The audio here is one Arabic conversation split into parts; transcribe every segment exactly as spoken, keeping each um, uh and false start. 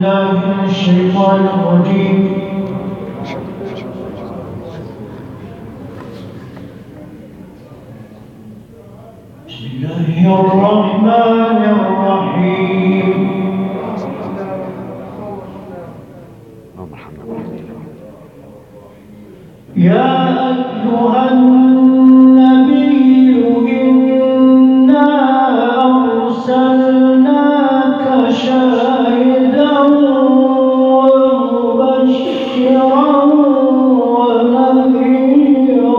الله من الشيطان الرجيم. بسم الله الرحمن الرحيم. يا أيها النبي إنا أرسلناك شاهدا ومبشرا ونذيرا.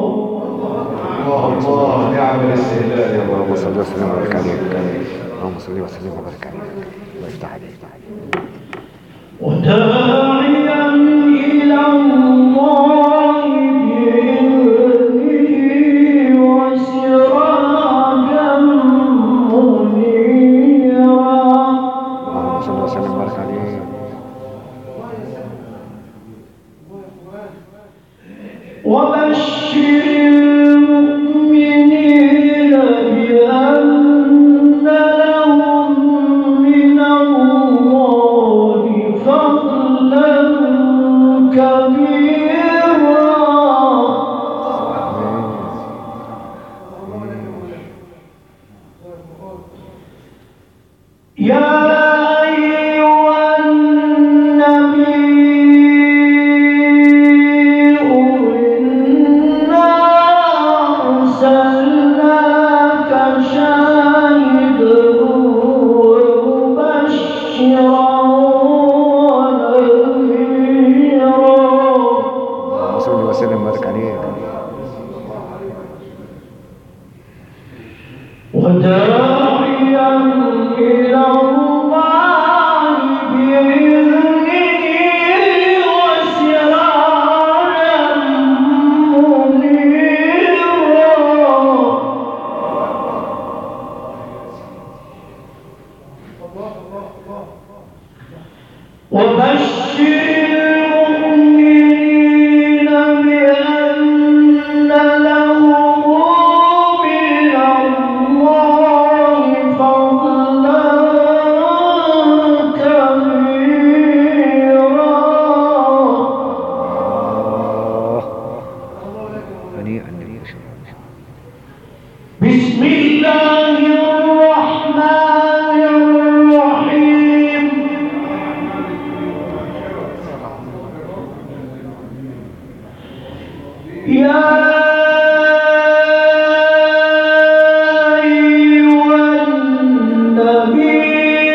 الله نعم الاستهلال يا اللهم رب. صل وسلم وبارك عليك. اللهم صل وسلم وبارك عليك. الله يفتح عليك. وداعيا إلى الله بإذنه وسراجا منيرا. اللهم صل وسلم وبارك عليك. وبشر المؤمنين بأن لهم من الله فضلا كبيرا. يا أيها النبي إنا أرسلناك شاهدا ومبشرا ونذيرا. اللهم صل وسلم وبارك عليك. وداعيا إلى الله بإذنه وسراجا منيرا. وبشر المؤمنين بأن لهم من الله فضلا كبيرا. هنيئا لك. بسم الله الرحمن الرحيم. يا أيها النبي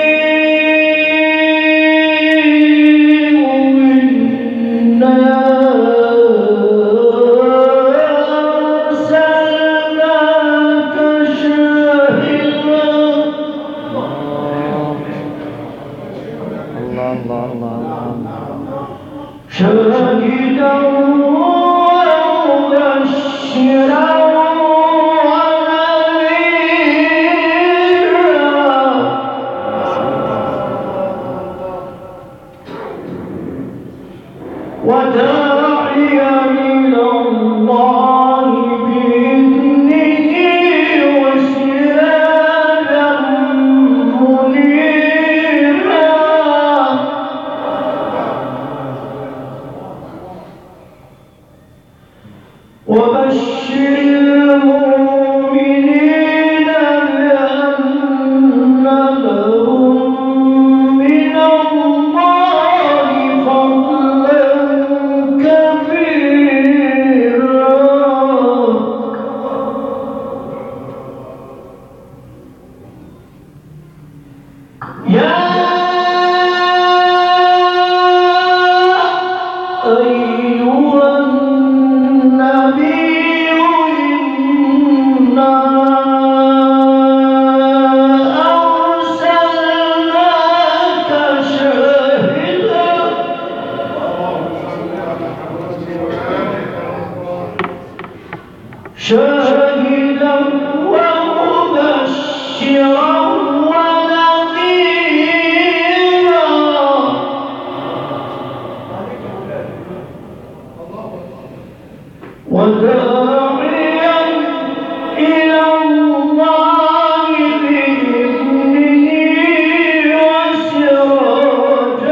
إنا أرسلناك شاهدا. الله الله الله شاهدا ومبشرا ونذيرا. وداعيا إلى الله بإذنه وسراجا منيرا. وبشر المؤمنين بأن لهم من الله فضلا كبيرا. يا أيها النبي إنا أرسلناك شاهدا شاهدا ومبشرا ونذيرا. وداعيا إلى الله بإذنه وسراجا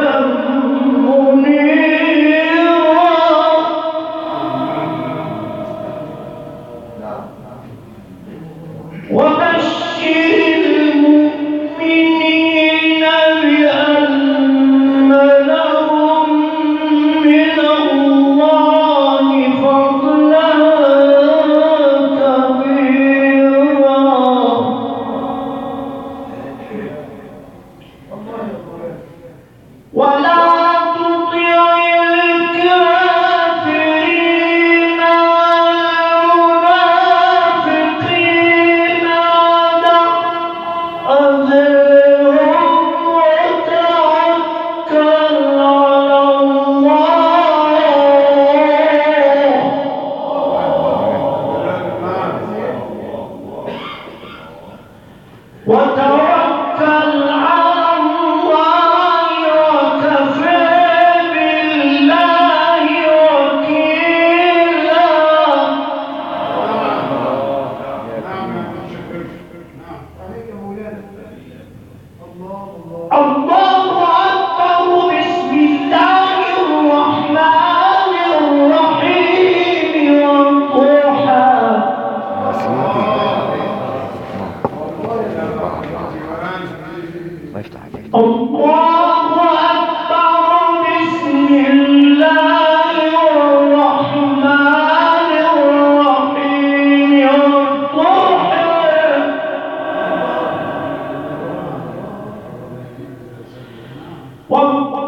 الله